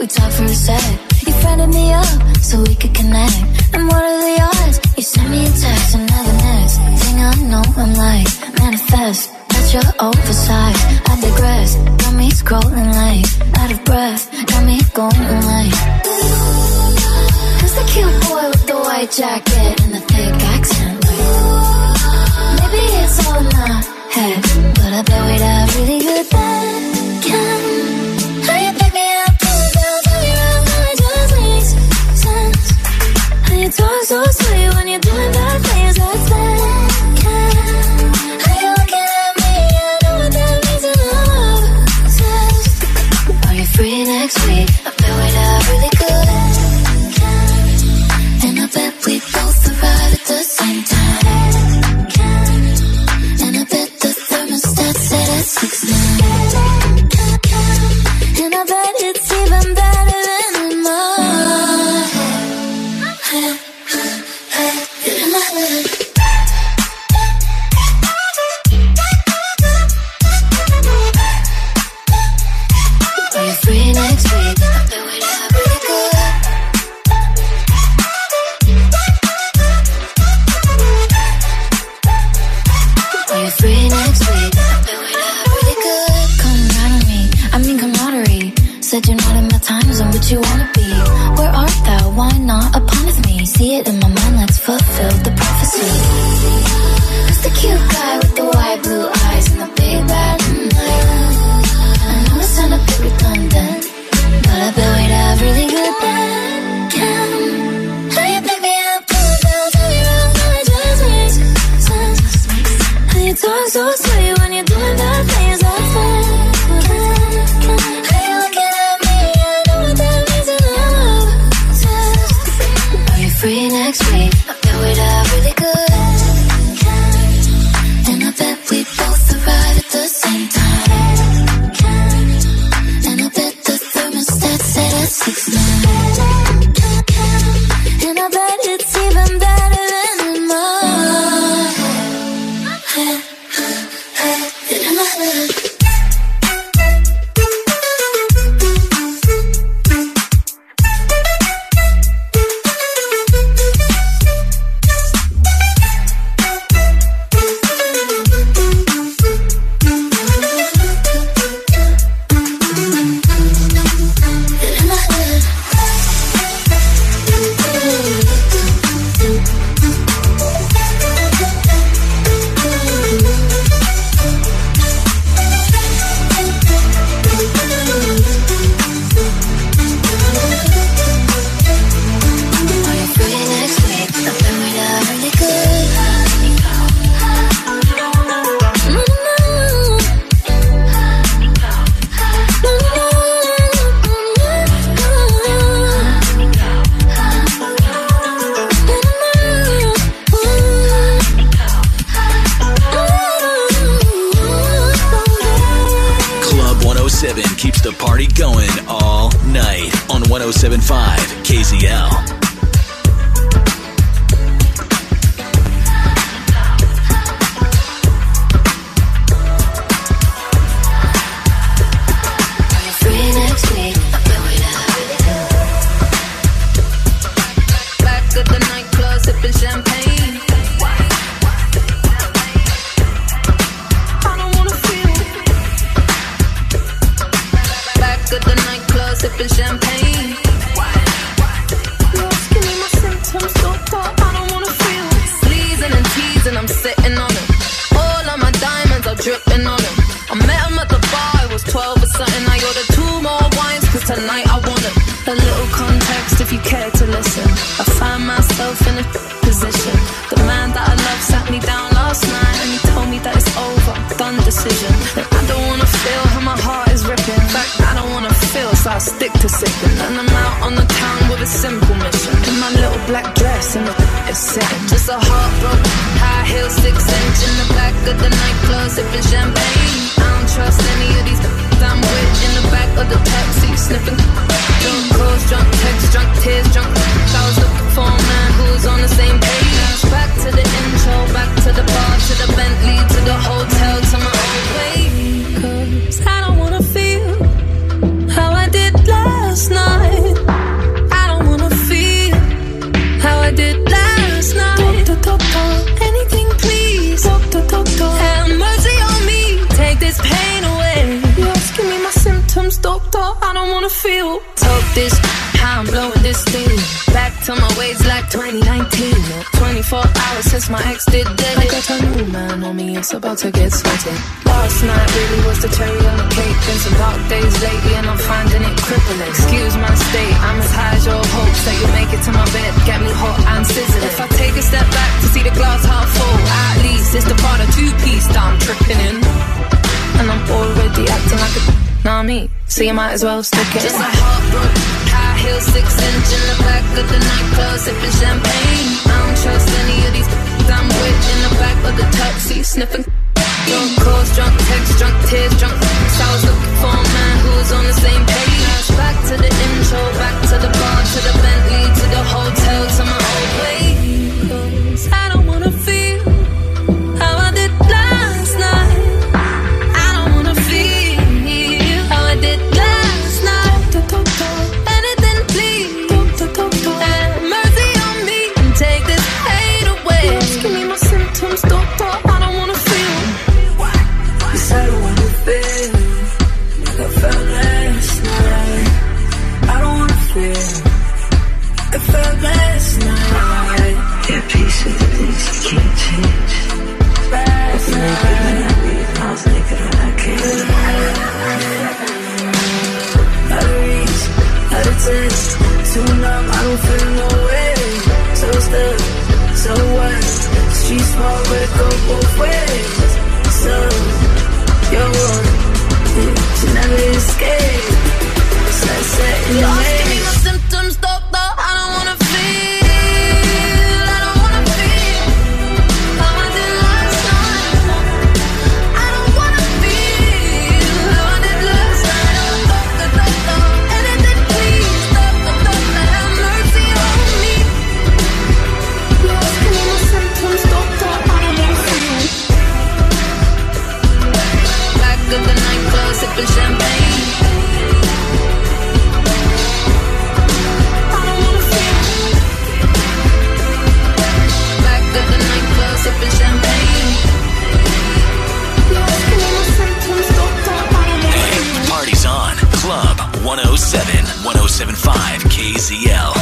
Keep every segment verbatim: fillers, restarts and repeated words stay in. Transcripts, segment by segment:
we talked for a sec. You friended me up so we could connect. And what are the odds? You sent me a text and now the next thing I know I'm like, manifest. That's your oversight, I digress. Got me scrolling like, out of breath. Got me going like, who's the cute boy with the white jacket and the thick accent? Like, maybe it's all in my head, but I bet we'd have really good then. Can how you pick me up, pull me down, turn me around, now it just makes sense. How you talk so sweet when you're doing bad things, that's that. Can how you looking at me, I know what that means in love says. Are you free next week? I bet we'd have really good. And I bet we both arrive at the same time. And I bet the thermostat set at six nine. And I bet it's even better than in my head. In my head. Are you free next week? I bet we'd have really good. Are you free next week? I bet we'd have really good. Come around on me, I mean camaraderie. Said you're not in my time zone, but you wanna be. Where art thou? Why not upon with me? See it in my mind, let's fulfill the prophecy. Who's the cute guy with the white blue eyes and the big bad night? I know it sound a bit redundant, but I bet we'd have really good then. Can how you pick me up, pull me down, turn me around, now it just makes sense. How you talk so sweet when you're doing bad things, that's that. Can how you looking at me, I know what that means in love says. Are you free next week? I bet we'd have really good. And I bet we both arrive at the same time. And I bet the thermostat set at six nine. And I bet it's even better than in my head. In my head. Keeps the party going all night on one oh seven point five K Z L. Last night dope this, how I'm blowing this thing. Back to my ways like twenty nineteen. twenty-four hours since my ex did dead. I got a new man on me, it's about to get sweaty. Last night really was the cherry on the cake. Been some dark days lately and I'm finding it crippling. Excuse my state, I'm as high as your hopes that you'll make it to my bed, get me hot and sizzling. If I take a step back to see the glass half full, at least it's the part of two-piece that I'm tripping in. And I'm already acting like a nah me, so you might as well stick it. Just a heartbroken, high heel, six inch in the back of the nightclub, sipping champagne. I don't trust any of these I'm with in the back of the taxi, sniffing. Drunk calls, drunk texts, drunk tears, drunk texts. I was looking for a man who was on the same page. Back to the intro, back to the bar, to the Bentley, to the hotel, to my old place. I don't wanna feel how I did last night. I don't wanna feel how I did last night. Anything please, have mercy on me and take this hate away. Give me my symptoms, doctor, I don't wanna feel. Yes, I don't wanna feel like I felt last night. I don't wanna feel like I felt last night. Yeah, peace with the things you can't change. Last night I was naked when I came. Out of reach, out of touch, too numb, I don't feel no way. So stuck, so what? Street small, but it go both ways. So, yo, you never escape. It's like setting your ways. Give me my symptoms, doctor, I don't wanna feel. I don't wanna feel how I did last night. I don't wanna feel how I did last night. Doctor, doctor, anything please, doctor, doctor, have mercy on me. Give me my symptoms, doctor, I don't wanna feel. Back of the nightclub, sipping champagne. I don't wanna feel. Back of the nightclub, sipping champagne. Give me my symptoms, doctor, I don't wanna Hey, feel. the party's on. Club one oh seven, one oh seven point five K Z L.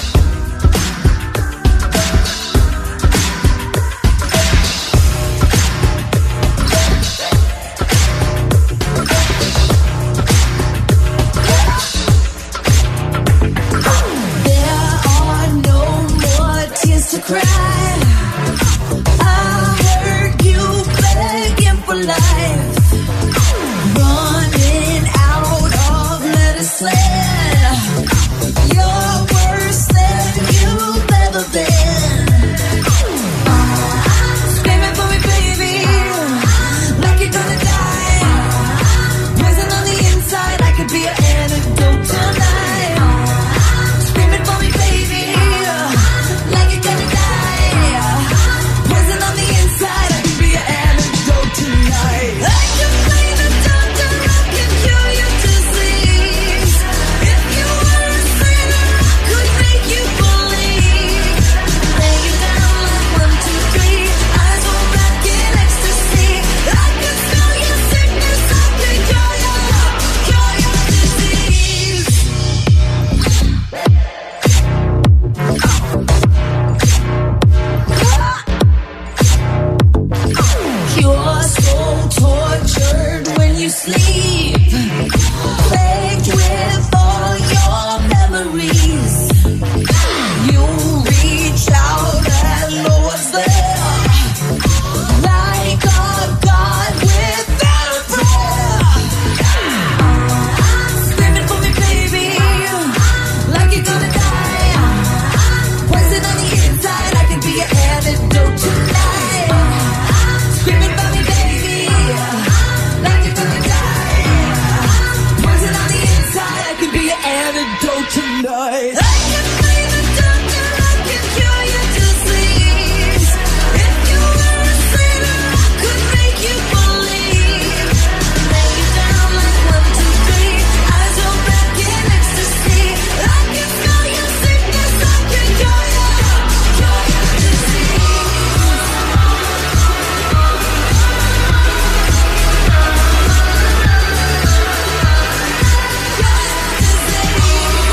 There are no more tears to cry. I heard you begging for life, running out of medicine. You're worse than you've ever been. Screaming for me, baby, like you're gonna die. Poison on the inside, I could be an antidote tonight. Screaming for me, baby, like you're gonna die. Poison on the inside, I could be an antidote tonight. I can play the doctor, I can cure your disease. If you were a sinner, I could make you believe. Lay you down like one, two, three, eyes roll back in ecstasy. I could smell your sickness, I could cure your, cure your disease. You're so tortured when you sleep, plagued with all your memories. You reach out and know what's there, like a god without a prayer. Screaming for me, baby, like you're gonna die. Poison on the inside, I could be your antidote tonight. Screaming for me, baby, like you're gonna die. Poison on the inside, I could be your antidote tonight. I can play the doctor, I can cure your disease. If you were a sinner, I could make you believe. Lay you down like one, two, three, eyes roll back in ecstasy. I can smell your sickness, I can cure your, cure your disease. Cure your disease.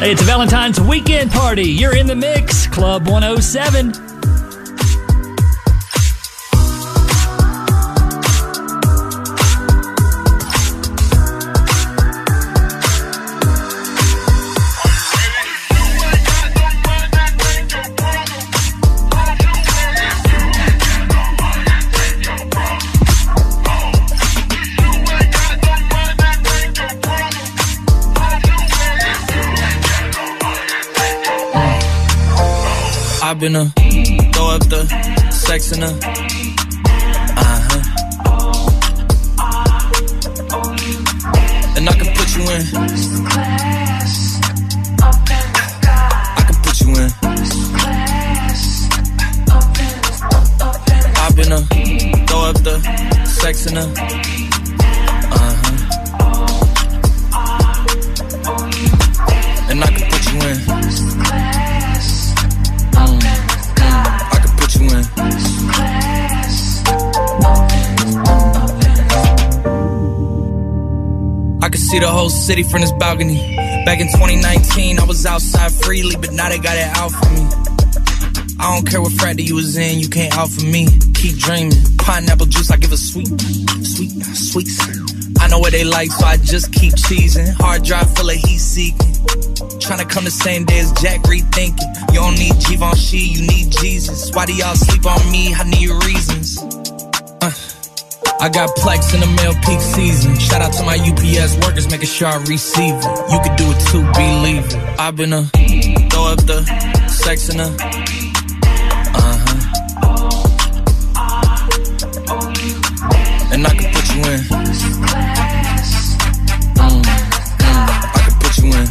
Hey, it's a Valentine's weekend party. You're in the mix, Club one oh seven. I've been a throw up the sex in a uh-huh. And I can put you in. I can put you in. I've been a throw up the sex in a uh-huh. And I can put you in. I can see the whole city from this balcony. Back in twenty nineteen, I was outside freely, but now they got it out for me. I don't care what frat you was in, you can't out for me. Keep dreaming. Pineapple juice, I give a sweet, sweet, sweet. I know what they like, so I just keep cheesing. Hard drive full of heat seeking. Trying to come the same day as Jack, rethinking. You don't need Givenchy, you need Jesus. Why do y'all sleep on me? I need reasons. Uh. I got Plex in the mail peak season. Shout out to my U P S workers, making sure I receive it. You could do it too, believe it. I've been a throw up the sex in a uh-huh. And I can put you in. Mm, mm, I can put you in.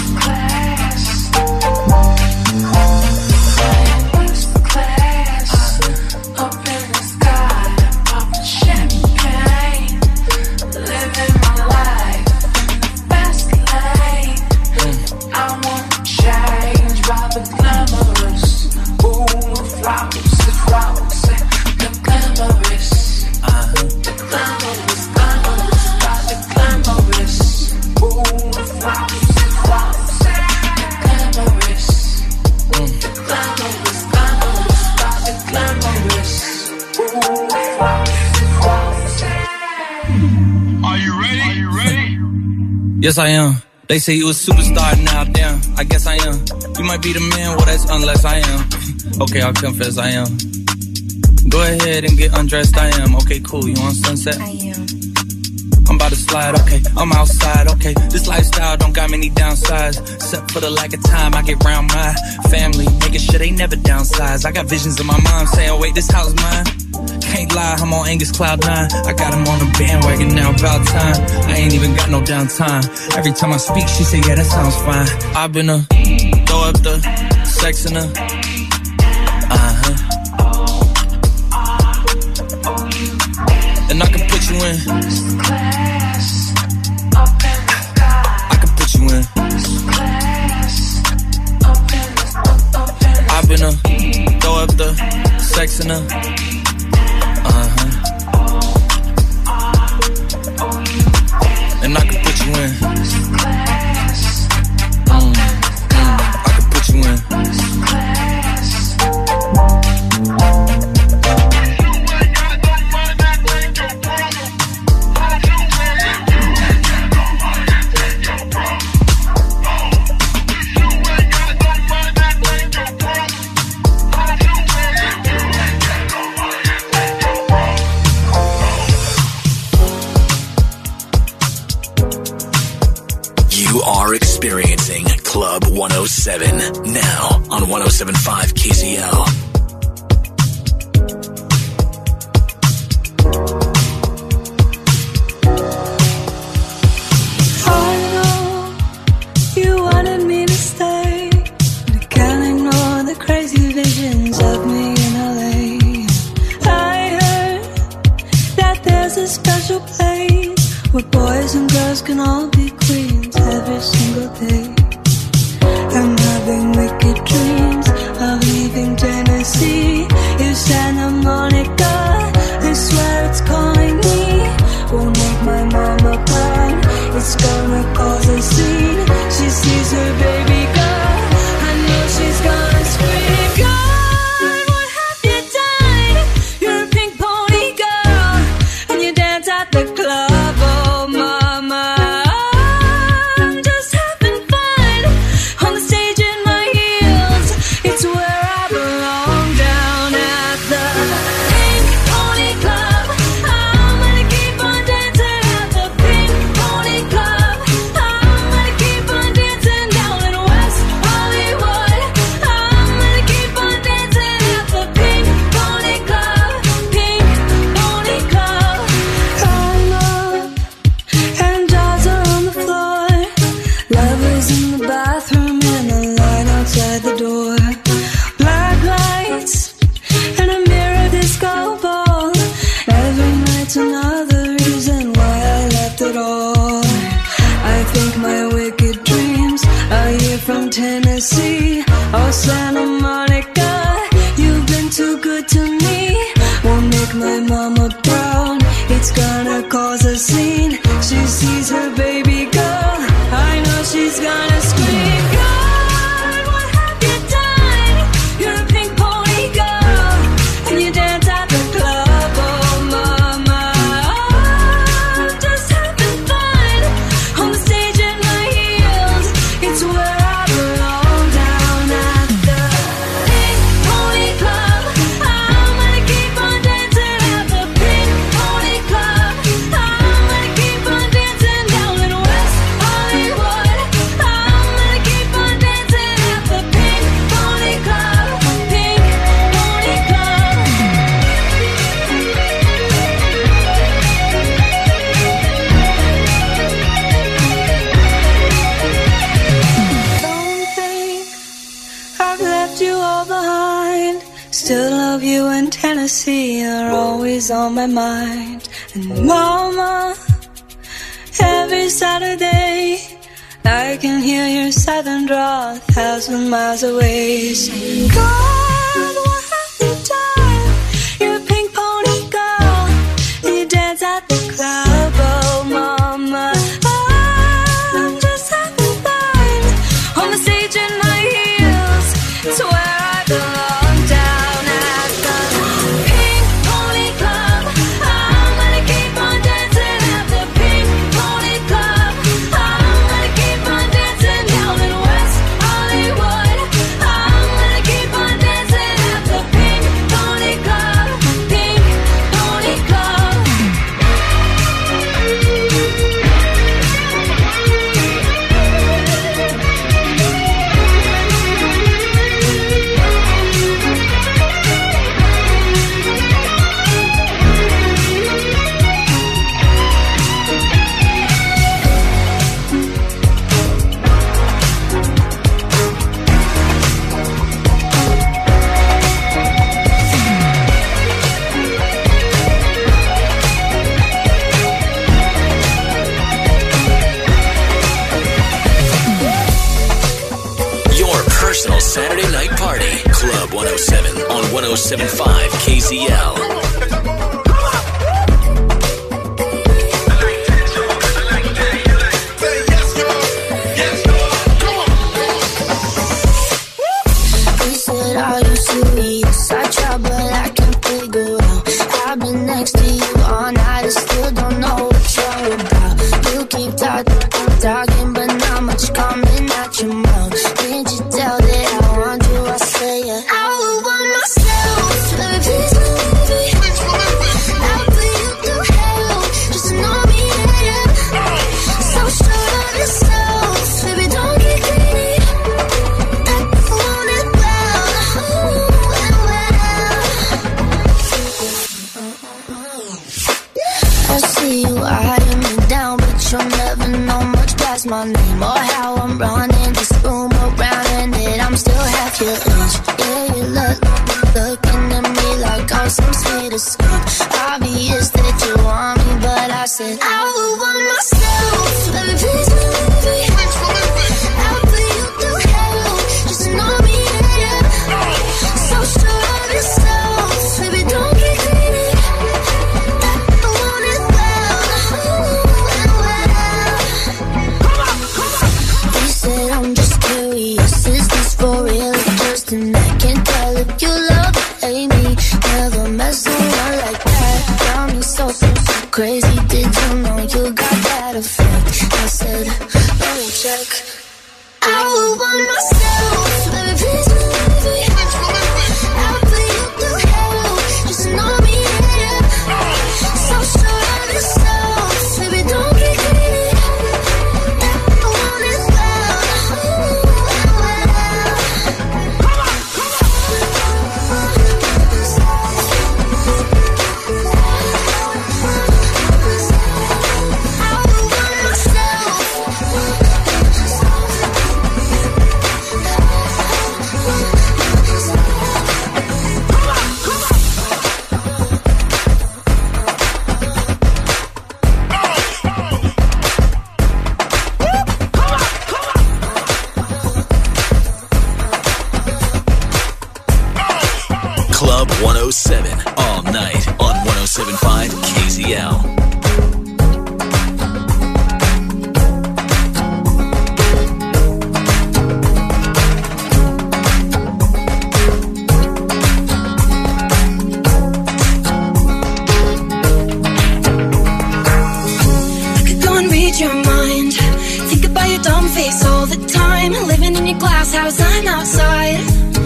Yes, I am. They say you a superstar now, damn. I guess I am. You might be the man, well, that's unless I am. Okay, I'll confess I am. Go ahead and get undressed, I am. Okay, cool, you on Sunset? I am. I'm about to slide, okay. I'm outside, okay. This lifestyle don't got many downsides. Except for the lack of time I get round my family. Making sure they never downsize. I got visions in my mind saying, wait, this house mine. Can't lie, I'm on Angus Cloud nine. I got him on the bandwagon now, about time. I ain't even got no downtime. Every time I speak, she say, yeah, that sounds fine. I've been a throw up the sex in a uh-huh. And I can put you in. I can put you in. I've been a throw up the sex in a uh-huh. And I can put you in. Mm, mm, I can put you in. You are experiencing Club one oh seven now on one oh seven point five K Z L. I know you wanted me to stay, but I can't ignore the crazy visions of me in L A. I heard that there's a special place where boys and girls can all be queens every single day. I'm having wicked dreams of leaving Tennessee to me won't make my mama proud. It's gonna cause a scene. She sees her baby girl, I know she's gonna scream. God, what have you done? You're a pink pony girl, and you dance at the club. Oh mama, I'm just having fun on the stage in my heels. It's where I belong, down at the Pink Pony Club. I'm gonna keep on dancing at the Pink Pony Club. I'm gonna keep on dancing down in West Hollywood. I'm gonna keep on dancing at the Pink Pony Club. Pink Pony Club. Don't think I've left you all behind. Still love you in Tennessee, you're always on my mind. And mama, every Saturday I can hear your southern drawl a thousand miles away. Saying, God, what have you done? You're a pink pony girl, and you dance at the club. Oh mama, I'm just having fun on the stage in my heels. It's where I belong, down at the Pink Pony Club. I'm gonna keep on dancing at the Pink Pony Club. I'm gonna keep on dancing down in West Hollywood. I'm gonna keep on dancing at the Pink Pony Club. Pink Pony Club. Your personal Saturday night party. Club one oh seven on one oh seven point five K Z L. He said, are you serious? I try, but I can't figure out. I've been next to you all night, I still don't know what you're about. You keep talking, keep talking, but not much coming out your mouth. Can't you tell that I want you? I say it. I would want myself, baby, please believe me. I'll put you through hell, just to know me, yeah. So sure of yourself, baby, don't get greedy. I want it well, ooh, and well. I see you eyeing me down, but you'll never know much past my name or how I'm running this room around, and that I'm still half your age. Yeah, you look, looking at me like I'm some sweet escape. Obvious that you want me, but I said I would want myself, baby, please believe me. I'll put you through hell, just to know me, yeah. So sure of yourself, baby, don't get greedy. I want it well, ooh, and well. He said, I'm just curious, is this for real or just an act? Can't tell if you love or hate me. Never met someone like that. Got me so, so, so crazy. Did you know you got that effect? I said, let me check. I would want myself, baby, please believe me. I'll put you through hell, just to know me, yeah. So sure of yourself, baby, don't get greedy. I want it well, ooh, and well. I would want myself. seven all night on one oh seven point five K Z L. Your mind, think about your dumb face all the time. Living in your glass house, I'm outside.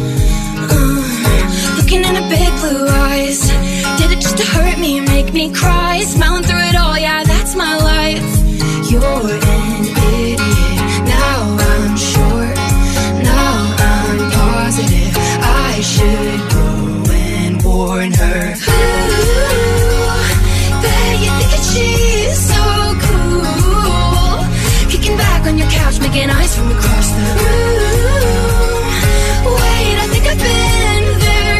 Uh, looking in her big blue eyes. Did it just to hurt me, make me cry? Smiling through it all, yeah, that's my life. You're an idiot. Now I'm sure. Now I'm positive. I should go and warn her. Ooh, bet you think that she's so cool. Back on your couch, making eyes from across the room. Wait, I think I've been there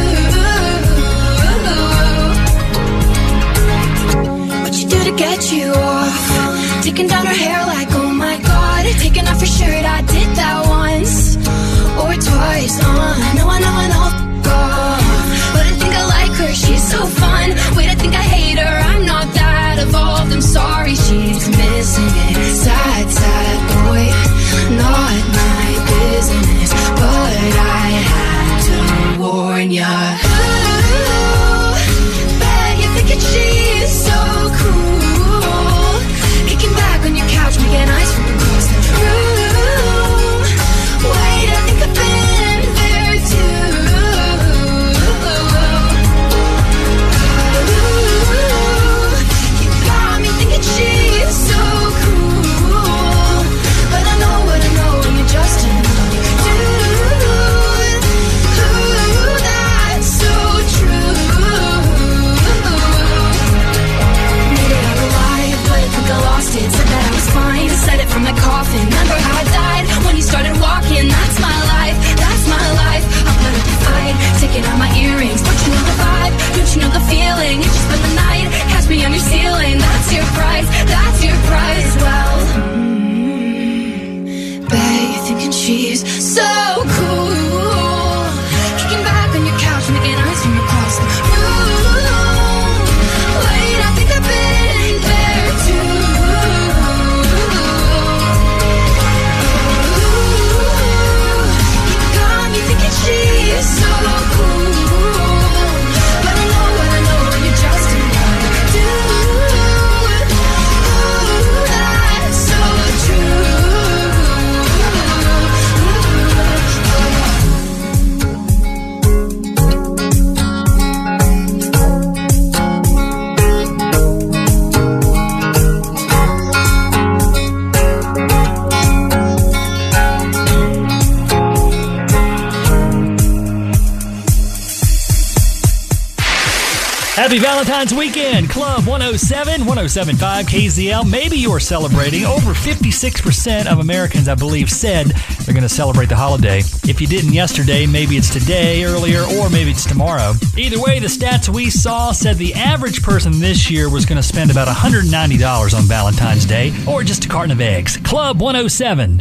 too. What you do to get you off? Taking down her hair like, oh my god. Taking off her shirt, I did that once or twice. Uh, no, I know, I know, f*** off. But I think I like her, she's so fun. Wait, I think I hate her, I'm not that evolved. I'm sorry, she's missing it. Sad, sad boy, not my business, but I had to warn ya. Ooh, bet you think that she's so cool. Kicking back on your couch, making eyes from across the room. Wait, I think I've been there too. Ooh, you got me thinking she's so cool. But I know what I know, and you're just another dude. Ooh, that's so true. Made it out alive, but I think I lost it. Said that I was fine, said it from the coffin. Remember how I died when you started walking? That's my life, that's my life. I'll put up a fight, taking out my earrings. Don't you know the vibe? Don't you know the feeling? You just spend the night, catch me on your ceiling. That's your price, that's your price. Well, mm, bet you're thinking she's so cool. Kicking back on your couch, making eyes from across the room. Wait, I think I've been there too. Ooh, you got me thinking she's so cool. But I know what I know, and you're just another dude. Ooh, that's so true. Happy Valentine's weekend, Club one oh seven, one oh seven point five K Z L. Maybe you are celebrating. Over fifty-six percent of Americans, I believe, said they're going to celebrate the holiday. If you didn't yesterday, maybe it's today, earlier, or maybe it's tomorrow. Either way, the stats we saw said the average person this year was going to spend about one hundred ninety dollars on Valentine's Day, or just a carton of eggs. Club one oh seven.